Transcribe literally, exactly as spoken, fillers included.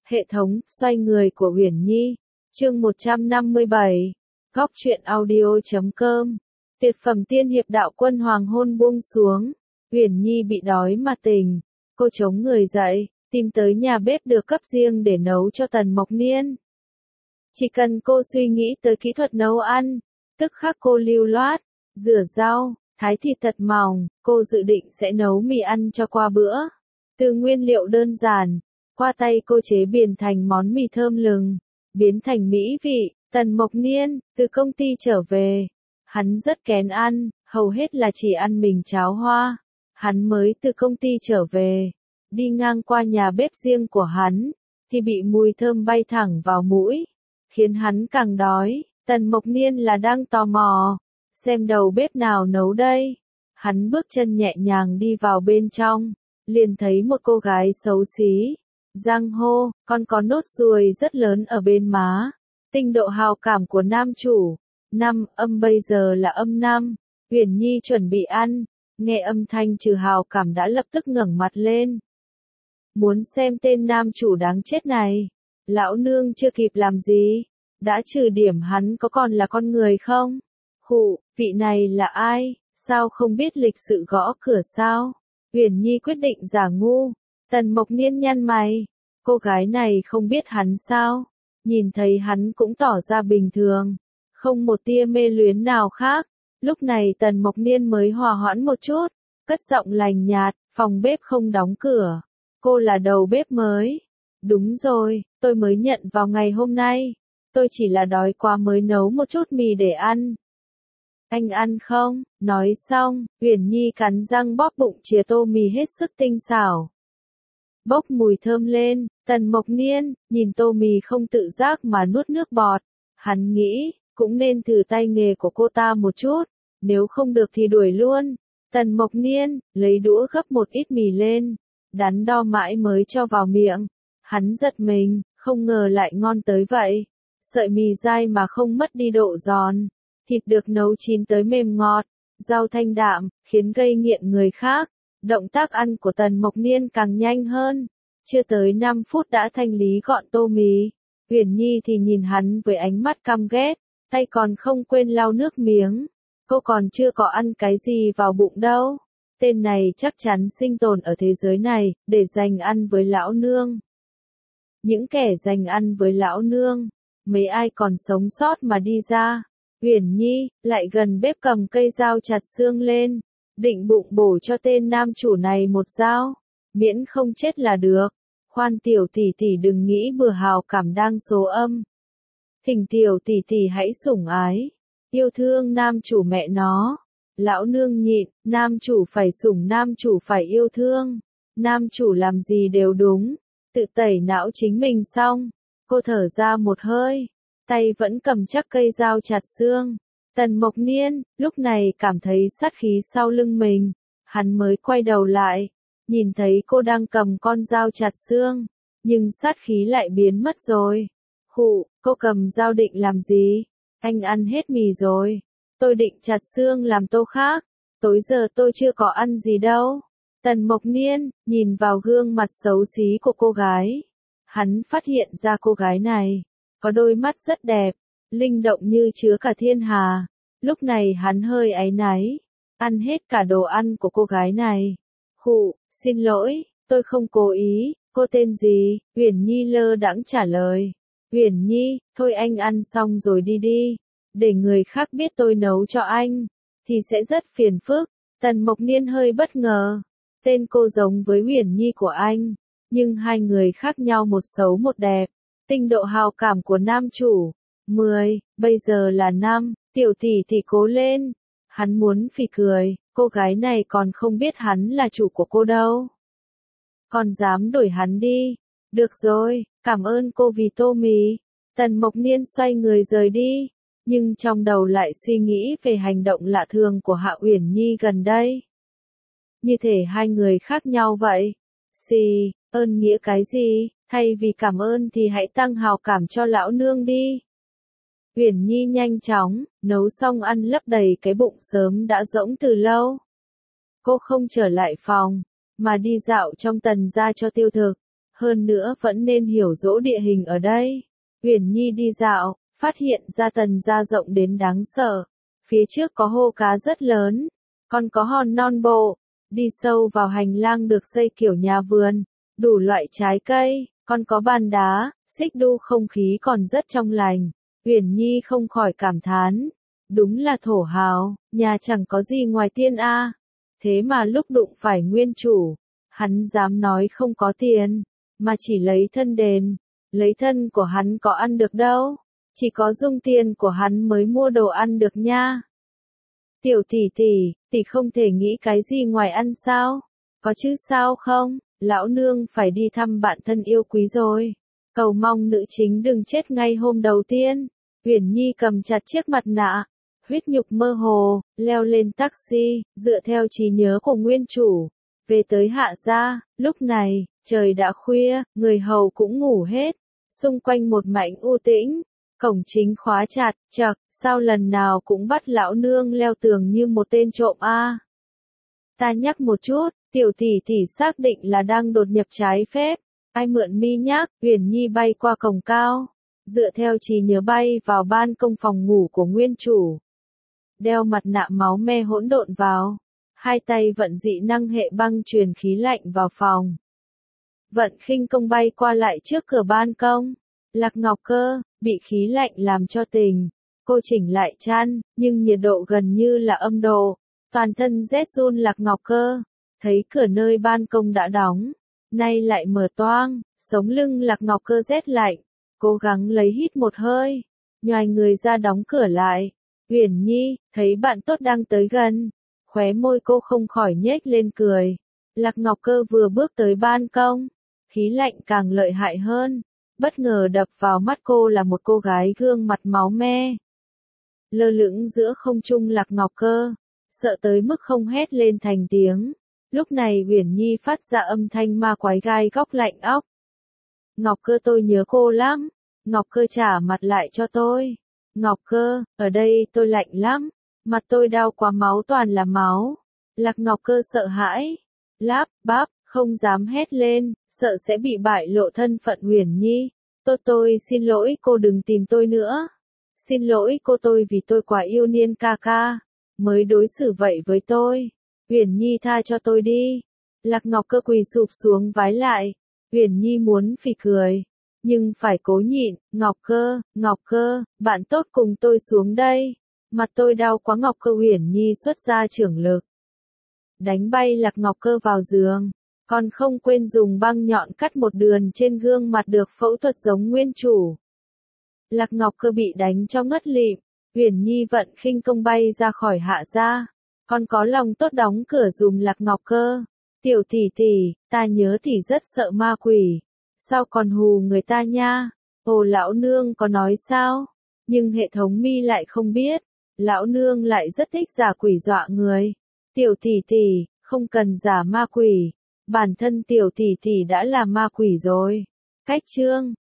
Hệ thống, xoay người của Uyển Nhi. Chương một trăm năm mươi bảy. Góc truyện audio chấm com. Tuyệt phẩm tiên hiệp đạo quân hoàng hôn buông xuống. Uyển Nhi bị đói mà tỉnh. Cô chống người dậy, tìm tới nhà bếp được cấp riêng để nấu cho Tần Mộc Niên. Chỉ cần cô suy nghĩ tới kỹ thuật nấu ăn, tức khắc cô lưu loát, rửa rau, thái thịt thật mỏng, cô dự định sẽ nấu mì ăn cho qua bữa. Từ nguyên liệu đơn giản, qua tay cô chế biến thành món mì thơm lừng, biến thành mỹ vị. Tần Mộc Niên, từ công ty trở về, hắn rất kén ăn, hầu hết là chỉ ăn mình cháo hoa. Hắn mới từ công ty trở về, đi ngang qua nhà bếp riêng của hắn, thì bị mùi thơm bay thẳng vào mũi, khiến hắn càng đói. Tần Mộc Niên là đang tò mò, xem đầu bếp nào nấu đây. Hắn bước chân nhẹ nhàng đi vào bên trong, liền thấy một cô gái xấu xí, giang hô, còn có nốt ruồi rất lớn ở bên má. Tinh độ hào cảm của nam chủ, năm âm bây giờ là âm năm. Uyển Nhi chuẩn bị ăn, nghe âm thanh trừ hào cảm đã lập tức ngẩng mặt lên. Muốn xem tên nam chủ đáng chết này. Lão nương chưa kịp làm gì, đã trừ điểm hắn có còn là con người không? Khụ, vị này là ai, sao không biết lịch sự gõ cửa sao? Uyển Nhi quyết định giả ngu. Tần Mộc Niên nhăn mày, cô gái này không biết hắn sao? Nhìn thấy hắn cũng tỏ ra bình thường, không một tia mê luyến nào khác. Lúc này Tần Mộc Niên mới hòa hoãn một chút, cất giọng lành nhạt, phòng bếp không đóng cửa. Cô là đầu bếp mới. Đúng rồi, tôi mới nhận vào ngày hôm nay. Tôi chỉ là đói quá mới nấu một chút mì để ăn. Anh ăn không? Nói xong, Uyển Nhi cắn răng bóp bụng chìa tô mì hết sức tinh xảo. Bốc mùi thơm lên, Tần Mộc Niên, nhìn tô mì không tự giác mà nuốt nước bọt. Hắn nghĩ, cũng nên thử tay nghề của cô ta một chút, nếu không được thì đuổi luôn. Tần Mộc Niên, lấy đũa gấp một ít mì lên, đắn đo mãi mới cho vào miệng. Hắn giật mình, không ngờ lại ngon tới vậy. Sợi mì dai mà không mất đi độ giòn, thịt được nấu chín tới mềm ngọt, rau thanh đạm, khiến gây nghiện người khác. Động tác ăn của Tần Mộc Niên càng nhanh hơn, chưa tới năm phút đã thanh lý gọn tô mì. Uyển Nhi thì nhìn hắn với ánh mắt căm ghét, tay còn không quên lau nước miếng. Cô còn chưa có ăn cái gì vào bụng đâu. Tên này chắc chắn sinh tồn ở thế giới này, để dành ăn với lão nương. Những kẻ dành ăn với lão nương, mấy ai còn sống sót mà đi ra. Uyển Nhi, lại gần bếp cầm cây dao chặt xương lên, định bụng bổ cho tên nam chủ này một dao, miễn không chết là được. Khoan tiểu tỷ tỷ đừng nghĩ bừa hào cảm đang số âm. Thỉnh tiểu tỷ tỷ hãy sủng ái, yêu thương nam chủ mẹ nó. Lão nương nhịn, nam chủ phải sủng, nam chủ phải yêu thương. Nam chủ làm gì đều đúng, tự tẩy não chính mình xong. Cô thở ra một hơi, tay vẫn cầm chắc cây dao chặt xương. Tần Mộc Niên, lúc này cảm thấy sát khí sau lưng mình. Hắn mới quay đầu lại, nhìn thấy cô đang cầm con dao chặt xương, nhưng sát khí lại biến mất rồi. Khụ, cô cầm dao định làm gì? Anh ăn hết mì rồi. Tôi định chặt xương làm tô khác. Tối giờ tôi chưa có ăn gì đâu. Tần Mộc Niên, nhìn vào gương mặt xấu xí của cô gái. Hắn phát hiện ra cô gái này có đôi mắt rất đẹp, linh động như chứa cả thiên hà. Lúc này hắn hơi áy náy, ăn hết cả đồ ăn của cô gái này. Khụ, xin lỗi, tôi không cố ý. Cô tên gì? Uyển Nhi lơ đãng trả lời. Uyển Nhi, thôi anh ăn xong rồi đi đi, để người khác biết tôi nấu cho anh, thì sẽ rất phiền phức. Tần Mộc Niên hơi bất ngờ. Tên cô giống với Uyển Nhi của anh, nhưng hai người khác nhau một xấu một đẹp. Tinh độ hào cảm của nam chủ, mười, bây giờ là năm, tiểu tỷ tỷ cố lên. Hắn muốn phì cười, cô gái này còn không biết hắn là chủ của cô đâu. Còn dám đuổi hắn đi. Được rồi, cảm ơn cô vì tô mì. Tần Mộc Niên xoay người rời đi, nhưng trong đầu lại suy nghĩ về hành động lạ thường của Hạ Uyển Nhi gần đây. Như thể hai người khác nhau vậy. Xì, ơn nghĩa cái gì, thay vì cảm ơn thì hãy tăng hào cảm cho lão nương đi. Uyển Nhi nhanh chóng, nấu xong ăn lấp đầy cái bụng sớm đã rỗng từ lâu. Cô không trở lại phòng, mà đi dạo trong Tần gia cho tiêu thực. Hơn nữa vẫn nên hiểu rõ địa hình ở đây. Uyển Nhi đi dạo, phát hiện ra Tần gia rộng đến đáng sợ. Phía trước có hô cá rất lớn, còn có hòn non bộ. Đi sâu vào hành lang được xây kiểu nhà vườn, đủ loại trái cây, còn có bàn đá, xích đu, không khí còn rất trong lành. Uyển Nhi không khỏi cảm thán, đúng là thổ hào, nhà chẳng có gì ngoài tiên a. Thế mà lúc đụng phải nguyên chủ, hắn dám nói không có tiền, mà chỉ lấy thân đền. Lấy thân của hắn có ăn được đâu, chỉ có dùng tiền của hắn mới mua đồ ăn được nha. Tiểu tỷ tỷ, tỷ không thể nghĩ cái gì ngoài ăn sao? Có chứ sao không? Lão nương phải đi thăm bạn thân yêu quý rồi. Cầu mong nữ chính đừng chết ngay hôm đầu tiên. Uyển Nhi cầm chặt chiếc mặt nạ, huyết nhục mơ hồ, leo lên taxi, dựa theo trí nhớ của nguyên chủ, về tới Hạ gia. Lúc này, trời đã khuya, người hầu cũng ngủ hết, xung quanh một mảnh u tĩnh, cổng chính khóa chặt, chậc, sao lần nào cũng bắt lão nương leo tường như một tên trộm a? Ta nhắc một chút, tiểu tỷ tỷ xác định là đang đột nhập trái phép. Ai mượn mi nhắc? Uyển Nhi bay qua cổng cao, dựa theo trí nhớ bay vào ban công phòng ngủ của nguyên chủ. Đeo mặt nạ máu me hỗn độn vào, hai tay vận dị năng hệ băng truyền khí lạnh vào phòng. Vận khinh công bay qua lại trước cửa ban công. Lạc Ngọc Cơ, bị khí lạnh làm cho tỉnh. Cô chỉnh lại chăn, nhưng nhiệt độ gần như là âm độ. Toàn thân rét run. Lạc Ngọc Cơ thấy cửa nơi ban công đã đóng, nay lại mở toang, sống lưng Lạc Ngọc Cơ rét lạnh. Cố gắng lấy hít một hơi, nhoài người ra đóng cửa lại. Uyển Nhi, thấy bạn tốt đang tới gần, khóe môi cô không khỏi nhếch lên cười. Lạc Ngọc Cơ vừa bước tới ban công, khí lạnh càng lợi hại hơn. Bất ngờ đập vào mắt cô là một cô gái gương mặt máu me, lơ lửng giữa không trung. Lạc Ngọc Cơ sợ tới mức không hét lên thành tiếng. Lúc này Uyển Nhi phát ra âm thanh ma quái gai góc lạnh óc. Ngọc Cơ, tôi nhớ cô lắm. Ngọc Cơ trả mặt lại cho tôi. Ngọc Cơ, ở đây tôi lạnh lắm, mặt tôi đau quá, máu toàn là máu. Lạc Ngọc Cơ sợ hãi, lắp bắp, không dám hét lên, sợ sẽ bị bại lộ thân phận. Uyển Nhi, tôi tôi xin lỗi cô, đừng tìm tôi nữa. Xin lỗi cô, tôi vì tôi quá yêu Niên ca ca, mới đối xử vậy với tôi. Uyển Nhi, tha cho tôi đi. Lạc Ngọc Cơ quỳ sụp xuống vái lại. Uyển Nhi muốn phì cười, nhưng phải cố nhịn. Ngọc Cơ, Ngọc Cơ, bạn tốt cùng tôi xuống đây. Mặt tôi đau quá. Ngọc Cơ. Uyển Nhi xuất ra chưởng lực, đánh bay Lạc Ngọc Cơ vào giường, còn không quên dùng băng nhọn cắt một đường trên gương mặt được phẫu thuật giống nguyên chủ. Lạc Ngọc Cơ bị đánh cho ngất lịm. Uyển Nhi vận khinh công bay ra khỏi Hạ gia, còn có lòng tốt đóng cửa dùm Lạc Ngọc Cơ. Tiểu tỷ tỷ, ta nhớ tỷ rất sợ ma quỷ, sao còn hù người ta nha? Ồ, lão nương có nói sao? Nhưng hệ thống mi lại không biết, lão nương lại rất thích giả quỷ dọa người. Tiểu tỷ tỷ, không cần giả ma quỷ, bản thân tiểu tỷ tỷ đã là ma quỷ rồi. Cách chương